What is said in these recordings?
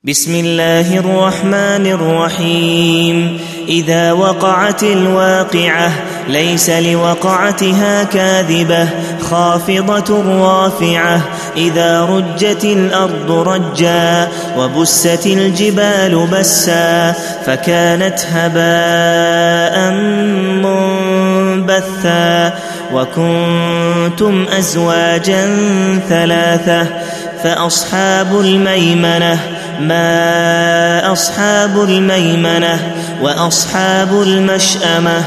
بسم الله الرحمن الرحيم. إذا وقعت الواقعة ليس لوقعتها كاذبة خافضة رافعة. إذا رجت الأرض رجا وبست الجبال بسا فكانت هباء منبثا. وكنتم أزواجا ثلاثة فأصحاب الميمنة ما أصحاب الميمنة. وأصحاب المشأمة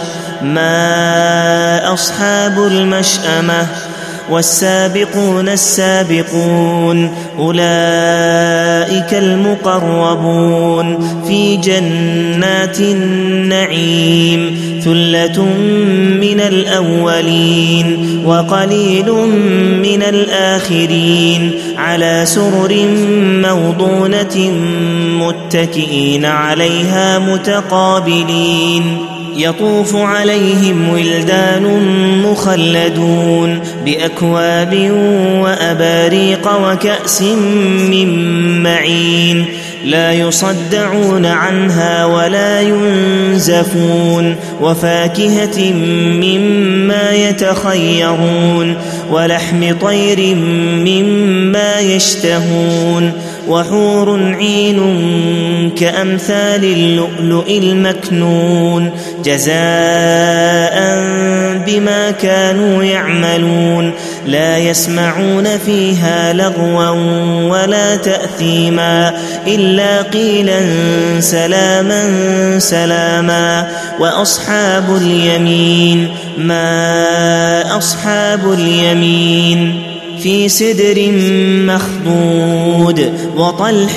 ما أصحاب المشأمة. والسابقون السابقون أولئك المقربون في جنات النعيم. ثلة من الأولين وقليل من الآخرين على سرر موضونة متكئين عليها متقابلين. يطوف عليهم ولدان مخلدون بأكواب وأباريق وكأس من معين لا يصدعون عنها ولا ينزفون. وفاكهة مما يتخيرون ولحم طير مما يشتهون. وحور عين كأمثال اللؤلؤ المكنون جزاء بما كانوا يعملون. لا يسمعون فيها لغوا ولا تأثيما إلا قيلا سلاما سلاما. وأصحاب اليمين ما أصحاب اليمين في سدر مخضود وطلح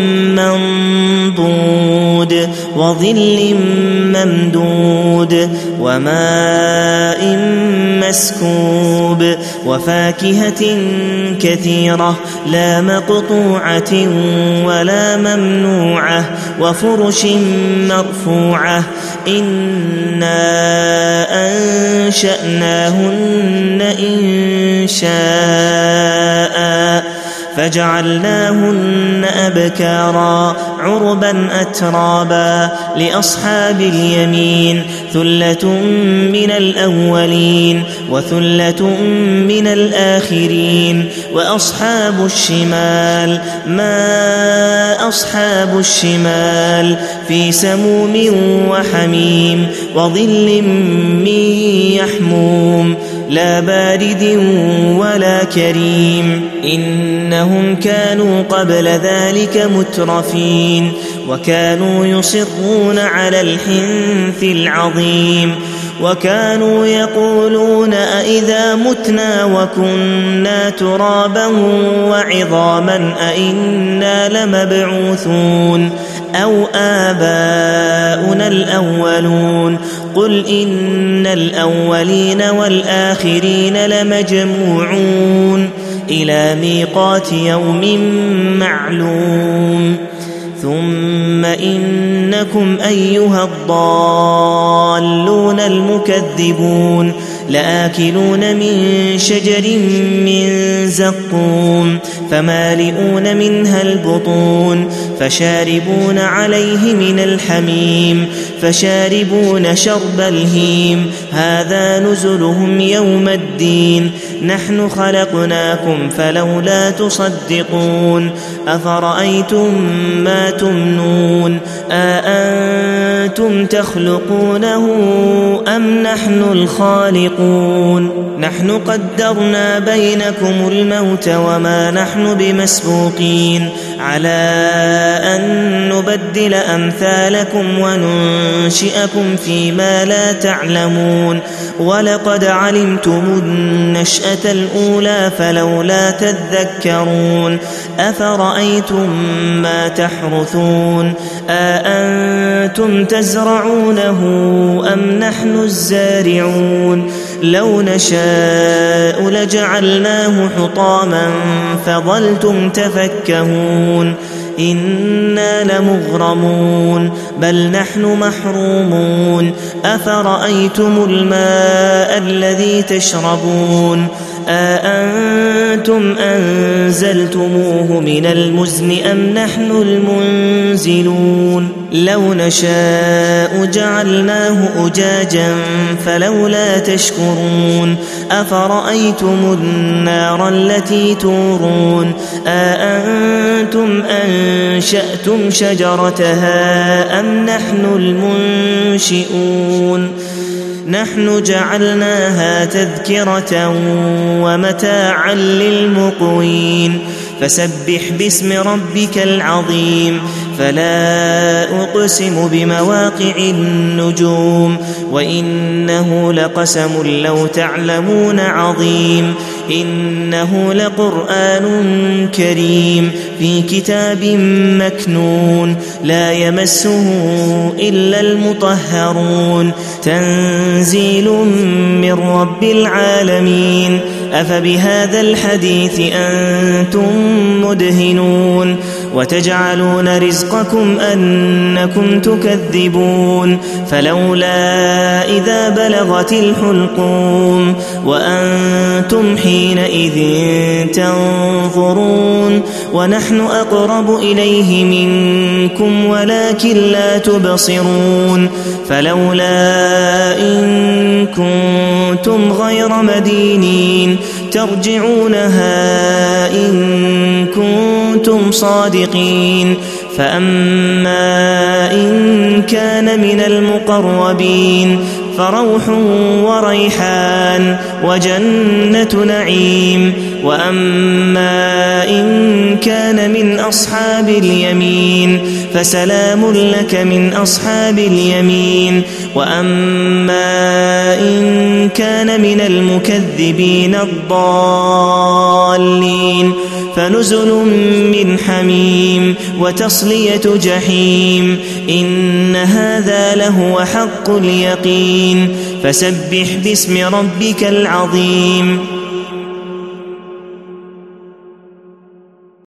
منضود وظل ممدود وماء مسكوب. وفاكهة كثيرة لا مقطوعة ولا ممنوعة. وفرش مرفوعة إنا أنشأناهن إنشاء فجعلناهن أبكارا عربا أترابا. لأصحاب اليمين ثلة من الأولين وثلة من الآخرين. وأصحاب الشمال ما أصحاب الشمال في سموم وحميم وظل من يحموم لا بارد ولا كريم. إنهم كانوا قبل ذلك مترفين وكانوا يصرون على الحنث العظيم. وكانوا يقولون أئذا متنا وكنا ترابا وعظاما أئنا لمبعوثون أو آباؤنا الأولون. قل إن الأولين والآخرين لمجموعون إلى ميقات يوم معلوم. ثم إنكم أيها الضالون المكذبون لآكلون من شجر من زقوم فمالئون منها البطون فشاربون عليه من الحميم فشاربون شرب الهيم. هذا نزلهم يوم الدين. نحن خلقناكم فلولا تصدقون. أفرأيتم ما تمنون أأنتم تخلقونه أم نحن الخالقون. نحن قدرنا بينكم الموت وما نحن بمسبوقين على أن نبدل أمثالكم وننشئكم فيما لا تعلمون. ولقد علمتم النشأة الأولى فلولا تذكرون. أفرأيتم ما تحرثون أأنتم تزرعونه أم نحن الزارعون. لو نشاء لجعلناه حطاما فظلتم تفكهون. إنا لمغرمون بل نحن محرومون. أفرأيتم الماء الذي تشربون أأنتم أنزلتموه من المزن أم نحن المنزلون لو نشاء جعلناه أجاجا فلولا تشكرون أفرأيتم النار التي تورون أأنتم أنشأتم شجرتها أم نحن المنشئون نحن جعلناها تذكرة ومتاعا للمقوين فسبح باسم ربك العظيم فلا أقسم بمواقع النجوم وإنه لقسم لو تعلمون عظيم إنه لقرآن كريم في كتاب مكنون لا يمسه إلا المطهرون تنزيل من رب العالمين أفبهذا الحديث أنتم مدهنون وتجعلون رزقكم أنكم تكذبون فلولا إذا بلغت الحلقوم وأنتم حينئذ تنظرون ونحن أقرب إليه منكم ولكن لا تبصرون فلولا إن كنتم غير مدينين ترجعونها إن كنتم صادقين فأما إن كان من المقربين فروح وريحان وجنة نعيم وأما إن كان من أصحاب اليمين فسلام لك من أصحاب اليمين وأما إن كان من المكذبين الضالين فنزل من حميم وتصلية جحيم إن هذا لهو حق اليقين فسبح باسم ربك العظيم